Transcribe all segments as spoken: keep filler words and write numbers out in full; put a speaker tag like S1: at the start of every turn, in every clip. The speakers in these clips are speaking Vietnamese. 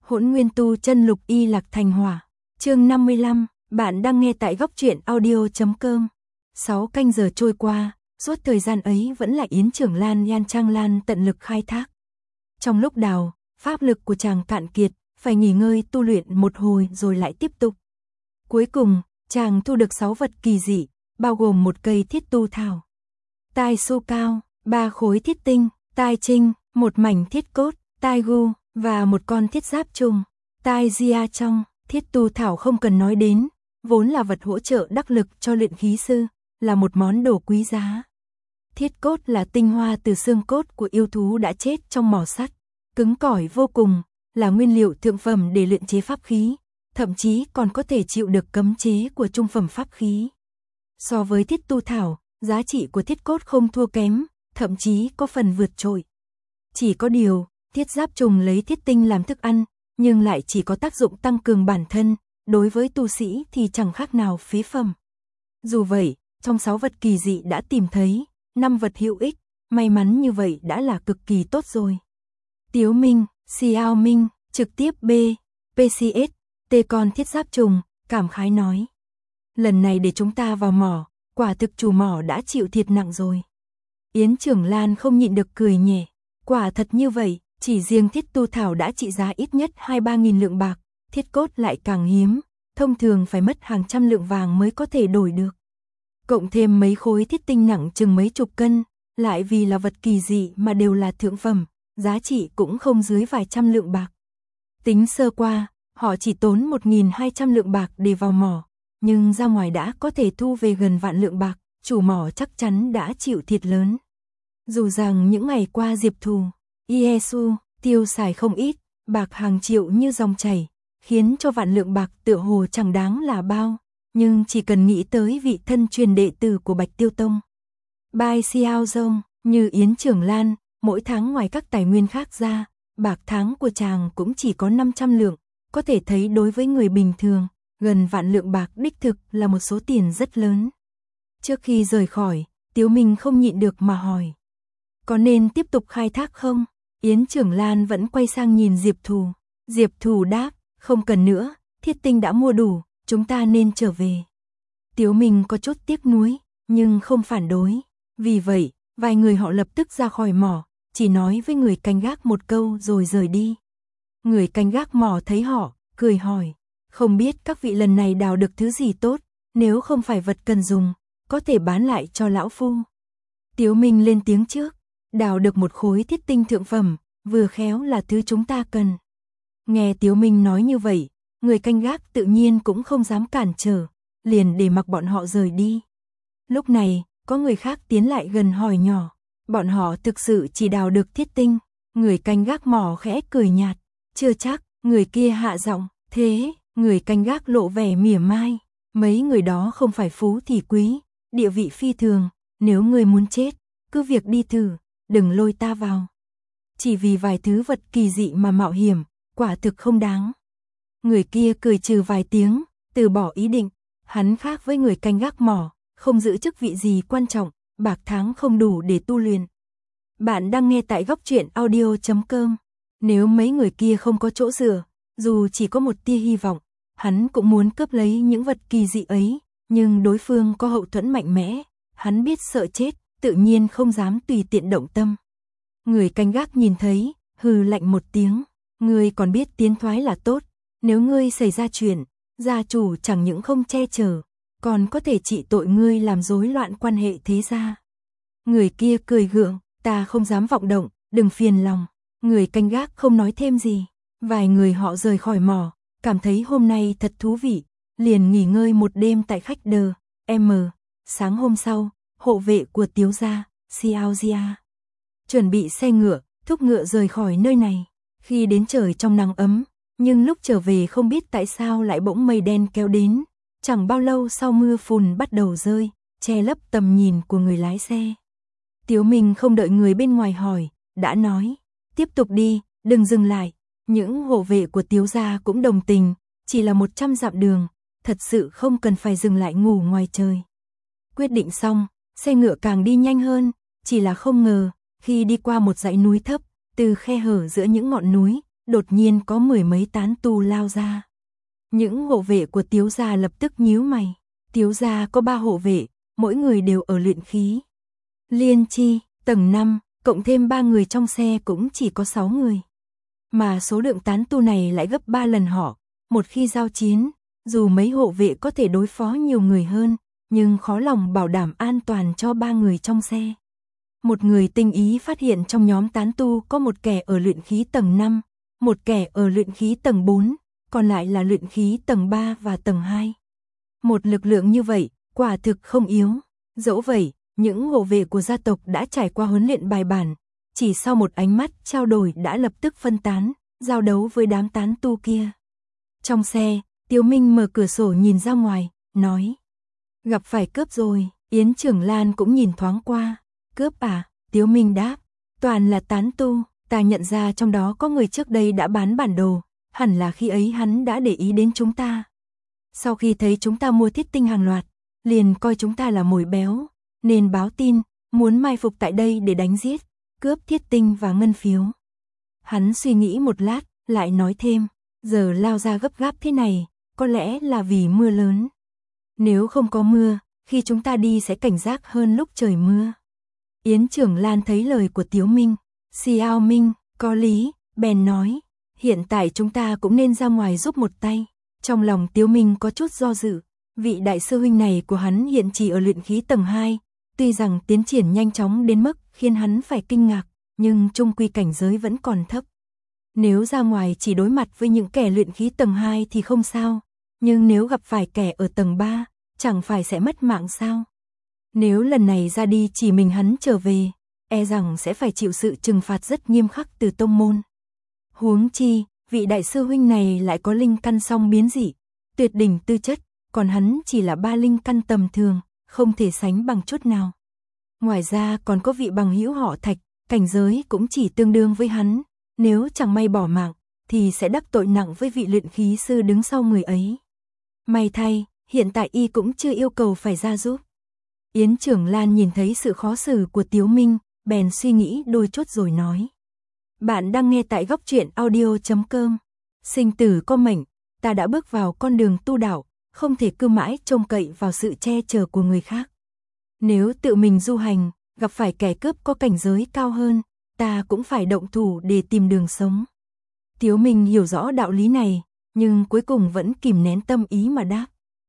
S1: Hỗn Nguyên Tu Chân Lục Y Lạc Thành Hỏa. Chương năm mươi lăm, bạn đang nghe tại góc truyện audio chấm com. sáu canh giờ trôi qua, suốt thời gian ấy vẫn là Yến Trưởng Lan Yan Trang Lan tận lực khai thác. Trong lúc đào, pháp lực của chàng cạn kiệt, phải nghỉ ngơi tu luyện một hồi rồi lại tiếp tục. Cuối cùng, chàng thu được sáu vật kỳ dị, bao gồm một cây thiết tu thảo, tai su cao, ba khối thiết tinh, tai trinh, một mảnh thiết cốt, tai gu, và một con thiết giáp trùng, tai gia trong. Thiết tu thảo không cần nói đến, vốn là vật hỗ trợ đắc lực cho luyện khí sư, là một món đồ quý giá. Thiết cốt là tinh hoa từ xương cốt của yêu thú đã chết trong mỏ sắt, cứng cỏi vô cùng, là nguyên liệu thượng phẩm để luyện chế pháp khí, thậm chí còn có thể chịu được cấm chế của trung phẩm pháp khí. So với thiết tu thảo, giá trị của thiết cốt không thua kém, thậm chí có phần vượt trội. Chỉ có điều, thiết giáp trùng lấy thiết tinh làm thức ăn, nhưng lại chỉ có tác dụng tăng cường bản thân, đối với tu sĩ thì chẳng khác nào phế phẩm. Dù vậy, trong sáu vật kỳ dị đã tìm thấy, năm vật hữu ích, may mắn như vậy đã là cực kỳ tốt rồi. Tiếu Minh, Xiao Minh, trực tiếp B, pê xê ét, T con thiết giáp trùng, cảm khái nói. Lần này để chúng ta vào mỏ, quả thực chủ mỏ đã chịu thiệt nặng rồi. Yến Trưởng Lan không nhịn được cười nhẹ, quả thật như vậy. Chỉ riêng thiết tu thảo đã trị giá ít nhất hai ba nghìn lượng bạc, thiết cốt lại càng hiếm, thông thường phải mất hàng trăm lượng vàng mới có thể đổi được. Cộng thêm mấy khối thiết tinh nặng chừng mấy chục cân, lại vì là vật kỳ dị mà đều là thượng phẩm, giá trị cũng không dưới vài trăm lượng bạc. Tính sơ qua, họ chỉ tốn một nghìn hai trăm lượng bạc để vào mỏ, nhưng ra ngoài đã có thể thu về gần vạn lượng bạc, chủ mỏ chắc chắn đã chịu thiệt lớn. Dù rằng những ngày qua Diệp Thù, Iesu tiêu xài không ít, bạc hàng triệu như dòng chảy, khiến cho vạn lượng bạc tựa hồ chẳng đáng là bao, nhưng chỉ cần nghĩ tới vị thân truyền đệ tử của Bạch Tiêu Tông, Bai Xiao Dông, như Yến Trưởng Lan, mỗi tháng ngoài các tài nguyên khác ra, bạc tháng của chàng cũng chỉ có năm trăm lượng, có thể thấy đối với người bình thường, gần vạn lượng bạc đích thực là một số tiền rất lớn. Trước khi rời khỏi, Tiếu Minh không nhịn được mà hỏi, có nên tiếp tục khai thác không? Yến Trưởng Lan vẫn quay sang nhìn Diệp Thù. Diệp Thù đáp, không cần nữa, thiết tinh đã mua đủ, chúng ta nên trở về. Tiếu Minh có chút tiếc nuối, nhưng không phản đối. Vì vậy, vài người họ lập tức ra khỏi mỏ, chỉ nói với người canh gác một câu rồi rời đi. Người canh gác mỏ thấy họ, cười hỏi, không biết các vị lần này đào được thứ gì tốt, nếu không phải vật cần dùng, có thể bán lại cho lão phu. Tiếu Minh lên tiếng trước. Đào được một khối thiết tinh thượng phẩm, vừa khéo là thứ chúng ta cần. Nghe Tiếu Minh nói như vậy, người canh gác tự nhiên cũng không dám cản trở, liền để mặc bọn họ rời đi. Lúc này, có người khác tiến lại gần hỏi nhỏ, bọn họ thực sự chỉ đào được thiết tinh. Người canh gác mỏ khẽ cười nhạt, chưa chắc. Người kia hạ giọng, thế, người canh gác lộ vẻ mỉa mai, mấy người đó không phải phú thì quý, địa vị phi thường, nếu người muốn chết, cứ việc đi thử. Đừng lôi ta vào. Chỉ vì vài thứ vật kỳ dị mà mạo hiểm, quả thực không đáng. Người kia cười trừ vài tiếng, từ bỏ ý định. Hắn khác với người canh gác mỏ, không giữ chức vị gì quan trọng, bạc tháng không đủ để tu luyện. Bạn đang nghe tại góc truyện audio chấm com. Nếu mấy người kia không có chỗ dựa, dù chỉ có một tia hy vọng, hắn cũng muốn cướp lấy những vật kỳ dị ấy, nhưng đối phương có hậu thuẫn mạnh mẽ, hắn biết sợ chết, tự nhiên không dám tùy tiện động tâm. Người canh gác nhìn thấy, hừ lạnh một tiếng, ngươi còn biết tiến thoái là tốt, nếu ngươi xảy ra chuyện, gia chủ chẳng những không che chở, còn có thể trị tội ngươi làm rối loạn quan hệ thế gia. Người kia cười gượng, ta không dám vọng động, đừng phiền lòng. Người canh gác không nói thêm gì, vài người họ rời khỏi mỏ, cảm thấy hôm nay thật thú vị, liền nghỉ ngơi một đêm tại khách đờ, M. Sáng hôm sau, hộ vệ của Tiếu gia, Xiao Jia, chuẩn bị xe ngựa, thúc ngựa rời khỏi nơi này. Khi đến trời trong nắng ấm, nhưng lúc trở về không biết tại sao lại bỗng mây đen kéo đến, chẳng bao lâu sau mưa phùn bắt đầu rơi, che lấp tầm nhìn của người lái xe. Tiếu Minh không đợi người bên ngoài hỏi, đã nói, tiếp tục đi, đừng dừng lại. Những hộ vệ của Tiếu gia cũng đồng tình, chỉ là một trăm dặm đường, thật sự không cần phải dừng lại ngủ ngoài trời. Quyết định xong, xe ngựa càng đi nhanh hơn, chỉ là không ngờ, khi đi qua một dãy núi thấp, từ khe hở giữa những ngọn núi, đột nhiên có mười mấy tán tu lao ra. Những hộ vệ của Tiếu gia lập tức nhíu mày. Tiếu gia có ba hộ vệ, mỗi người đều ở luyện khí liên chi, tầng năm, cộng thêm ba người trong xe cũng chỉ có sáu người. Mà số lượng tán tu này lại gấp ba lần họ, một khi giao chiến, dù mấy hộ vệ có thể đối phó nhiều người hơn, nhưng khó lòng bảo đảm an toàn cho ba người trong xe. Một người tinh ý phát hiện trong nhóm tán tu có một kẻ ở luyện khí tầng năm, một kẻ ở luyện khí tầng bốn, còn lại là luyện khí tầng ba và tầng hai. Một lực lượng như vậy, quả thực không yếu. Dẫu vậy, những hộ vệ của gia tộc đã trải qua huấn luyện bài bản, chỉ sau một ánh mắt trao đổi đã lập tức phân tán, giao đấu với đám tán tu kia. Trong xe, Tiếu Minh mở cửa sổ nhìn ra ngoài, nói: gặp phải cướp rồi. Yến Trưởng Lan cũng nhìn thoáng qua. Cướp à? Tiếu Minh đáp: toàn là tán tu, ta nhận ra trong đó có người trước đây đã bán bản đồ, hẳn là khi ấy hắn đã để ý đến chúng ta. Sau khi thấy chúng ta mua thiết tinh hàng loạt, liền coi chúng ta là mồi béo, nên báo tin, muốn mai phục tại đây để đánh giết, cướp thiết tinh và ngân phiếu. Hắn suy nghĩ một lát, lại nói thêm: giờ lao ra gấp gáp thế này, có lẽ là vì mưa lớn. Nếu không có mưa, khi chúng ta đi sẽ cảnh giác hơn lúc trời mưa. Yến Trưởng Lan thấy lời của Tiếu Minh, Xiao Minh, có lý, bèn nói: hiện tại chúng ta cũng nên ra ngoài giúp một tay. Trong lòng Tiếu Minh có chút do dự, vị đại sư huynh này của hắn hiện chỉ ở luyện khí tầng hai, tuy rằng tiến triển nhanh chóng đến mức khiến hắn phải kinh ngạc, nhưng chung quy cảnh giới vẫn còn thấp. Nếu ra ngoài chỉ đối mặt với những kẻ luyện khí tầng hai thì không sao, nhưng nếu gặp phải kẻ ở tầng ba, chẳng phải sẽ mất mạng sao? Nếu lần này ra đi chỉ mình hắn trở về, e rằng sẽ phải chịu sự trừng phạt rất nghiêm khắc từ tông môn. Huống chi, vị đại sư huynh này lại có linh căn song biến dị, tuyệt đỉnh tư chất, còn hắn chỉ là ba linh căn tầm thường, không thể sánh bằng chút nào. Ngoài ra còn có vị bằng hữu họ Thạch, cảnh giới cũng chỉ tương đương với hắn, nếu chẳng may bỏ mạng, thì sẽ đắc tội nặng với vị luyện khí sư đứng sau người ấy. May thay, hiện tại y cũng chưa yêu cầu phải ra giúp. Yến Trưởng Lan nhìn thấy sự khó xử của Tiếu Minh, bèn suy nghĩ đôi chút rồi nói: bạn đang nghe tại góc truyện audio chấm com. Sinh tử có mệnh, ta đã bước vào con đường tu đạo, không thể cứ mãi trông cậy vào sự che chở của người khác. Nếu tự mình du hành, gặp phải kẻ cướp có cảnh giới cao hơn, ta cũng phải động thủ để tìm đường sống. Tiếu Minh hiểu rõ đạo lý này, nhưng cuối cùng vẫn kìm nén tâm ý mà đáp: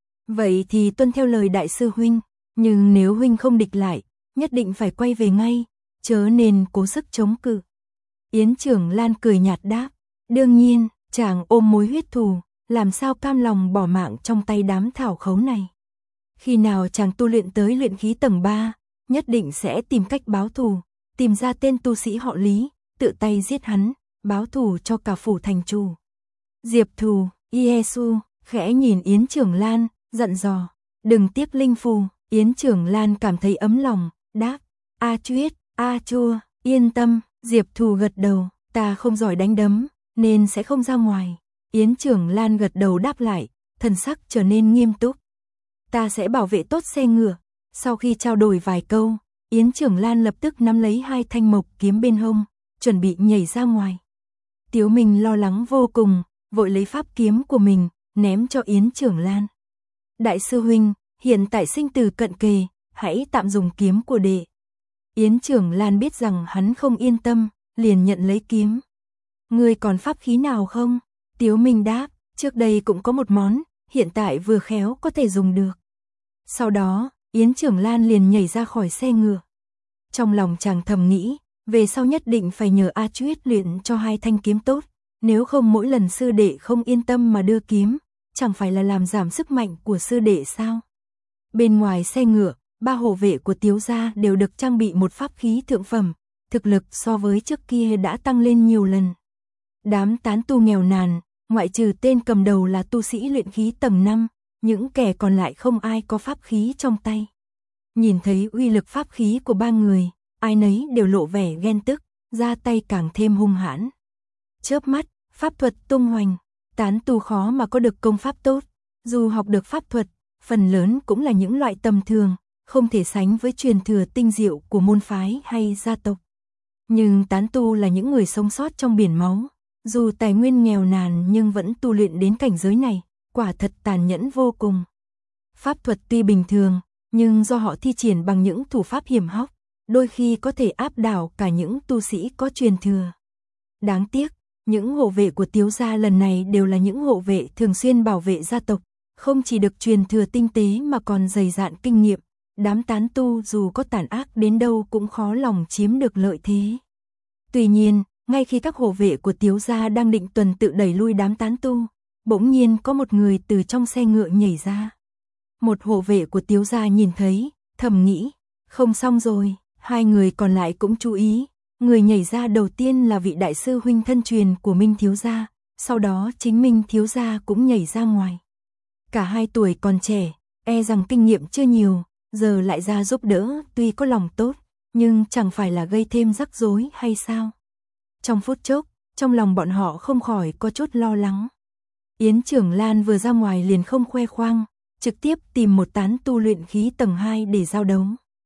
S1: vậy thì tuân theo lời đại sư huynh, nhưng nếu huynh không địch lại, nhất định phải quay về ngay, chớ nên cố sức chống cự. Yến Trưởng Lan cười nhạt đáp: đương nhiên, chàng ôm mối huyết thù, làm sao cam lòng bỏ mạng trong tay đám thảo khấu này. Khi nào chàng tu luyện tới luyện khí tầng ba, nhất định sẽ tìm cách báo thù, tìm ra tên tu sĩ họ Lý, tự tay giết hắn, báo thù cho cả phủ thành chủ. Diệp Thù, Yesu, khẽ nhìn Yến Trưởng Lan, dặn dò: đừng tiếc linh phù. Yến Trưởng Lan cảm thấy ấm lòng, đáp: A Chuyết, A Chua, yên tâm. Diệp Thù gật đầu: ta không giỏi đánh đấm, nên sẽ không ra ngoài. Yến Trưởng Lan gật đầu đáp lại, thần sắc trở nên nghiêm túc: ta sẽ bảo vệ tốt xe ngựa. Sau khi trao đổi vài câu, Yến Trưởng Lan lập tức nắm lấy hai thanh mộc kiếm bên hông, chuẩn bị nhảy ra ngoài. Tiếu Minh lo lắng vô cùng, vội lấy pháp kiếm của mình, ném cho Yến Trưởng Lan. Đại sư huynh, hiện tại sinh tử cận kề, hãy tạm dùng kiếm của đệ. Yến Trưởng Lan biết rằng hắn không yên tâm, liền nhận lấy kiếm. Ngươi còn pháp khí nào không? Tiếu Minh đáp: trước đây cũng có một món, hiện tại vừa khéo có thể dùng được. Sau đó, Yến Trưởng Lan liền nhảy ra khỏi xe ngựa. Trong lòng chàng thầm nghĩ, về sau nhất định phải nhờ A Chuyết luyện cho hai thanh kiếm tốt, nếu không mỗi lần sư đệ không yên tâm mà đưa kiếm, chẳng phải là làm giảm sức mạnh của sư đệ sao? Bên ngoài xe ngựa, ba hộ vệ của Tiếu gia đều được trang bị một pháp khí thượng phẩm, thực lực so với trước kia đã tăng lên nhiều lần. Đám tán tu nghèo nàn, ngoại trừ tên cầm đầu là tu sĩ luyện khí tầng năm, những kẻ còn lại không ai có pháp khí trong tay. Nhìn thấy uy lực pháp khí của ba người, ai nấy đều lộ vẻ ghen tức, ra tay càng thêm hung hãn. Chớp mắt, pháp thuật tung hoành, tán tu khó mà có được công pháp tốt, dù học được pháp thuật, phần lớn cũng là những loại tầm thường, không thể sánh với truyền thừa tinh diệu của môn phái hay gia tộc. Nhưng tán tu là những người sống sót trong biển máu, Dù tài nguyên nghèo nàn nhưng vẫn tu luyện đến cảnh giới này, quả thật tàn nhẫn vô cùng. Pháp thuật tuy bình thường, nhưng do họ thi triển bằng những thủ pháp hiểm hóc, đôi khi có thể áp đảo cả những tu sĩ có truyền thừa. Đáng tiếc, những hộ vệ của Tiếu gia lần này đều là những hộ vệ thường xuyên bảo vệ gia tộc, không chỉ được truyền thừa tinh tế mà còn dày dạn kinh nghiệm. Đám tán tu dù có tàn ác đến đâu cũng khó lòng chiếm được lợi thế. Tuy nhiên, ngay khi các hộ vệ của Tiếu gia đang định tuần tự đẩy lui đám tán tu, bỗng nhiên có một người từ trong xe ngựa nhảy ra. Một hộ vệ của Tiếu gia nhìn thấy, thầm nghĩ, không xong rồi. Hai người còn lại cũng chú ý, người nhảy ra đầu tiên là vị đại sư huynh thân truyền của Minh thiếu gia, sau đó chính Minh thiếu gia cũng nhảy ra ngoài. Cả hai tuổi còn trẻ, e rằng kinh nghiệm chưa nhiều, giờ lại ra giúp đỡ, tuy có lòng tốt, nhưng chẳng phải là gây thêm rắc rối hay sao? Trong phút chốc, trong lòng bọn họ không khỏi có chút lo lắng. Yến Trưởng Lan vừa ra ngoài liền không khoe khoang, trực tiếp tìm một tán tu luyện khí tầng hai để giao đấu.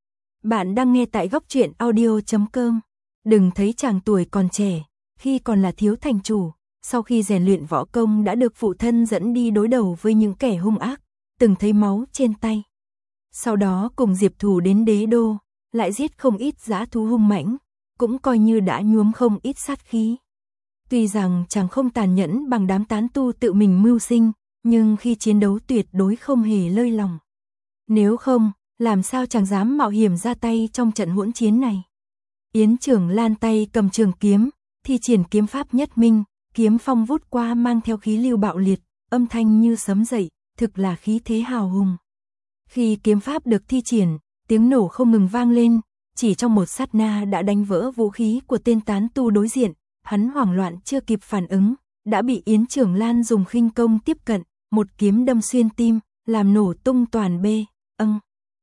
S1: Bạn đang nghe tại góc truyện audio chấm com. Đừng thấy chàng tuổi còn trẻ, khi còn là thiếu thành chủ, sau khi rèn luyện võ công đã được phụ thân dẫn đi đối đầu với những kẻ hung ác, từng thấy máu trên tay. Sau đó cùng Diệp Thủ đến đế đô, lại giết không ít dã thú hung mãnh, cũng coi như đã nhuốm không ít sát khí. Tuy rằng chàng không tàn nhẫn bằng đám tán tu tự mình mưu sinh, nhưng khi chiến đấu tuyệt đối không hề lơi lòng. Nếu không, làm sao chàng dám mạo hiểm ra tay trong trận hỗn chiến này. Yến Trưởng Lan tay cầm trường kiếm, thi triển kiếm pháp nhất minh, kiếm phong vút qua mang theo khí lưu bạo liệt, âm thanh như sấm dậy, thực là khí thế hào hùng. Khi kiếm pháp được thi triển, tiếng nổ không ngừng vang lên, chỉ trong một sát na đã đánh vỡ vũ khí của tên tán tu đối diện, hắn hoảng loạn chưa kịp phản ứng, đã bị Yến Trưởng Lan dùng khinh công tiếp cận, một kiếm đâm xuyên tim, làm nổ tung toàn bê, âng.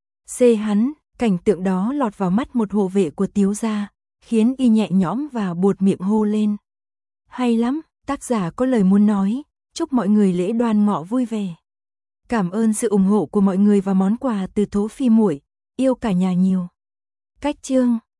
S1: Xê hắn, cảnh tượng đó lọt vào mắt một hộ vệ của Tiếu gia, khiến y nhẹ nhõm và buột miệng hô lên. Hay lắm, tác giả có lời muốn nói, chúc mọi người lễ Đoan Ngọ vui vẻ. Cảm ơn sự ủng hộ của mọi người và món quà từ Tố Phi muội, yêu cả nhà nhiều. Cách chương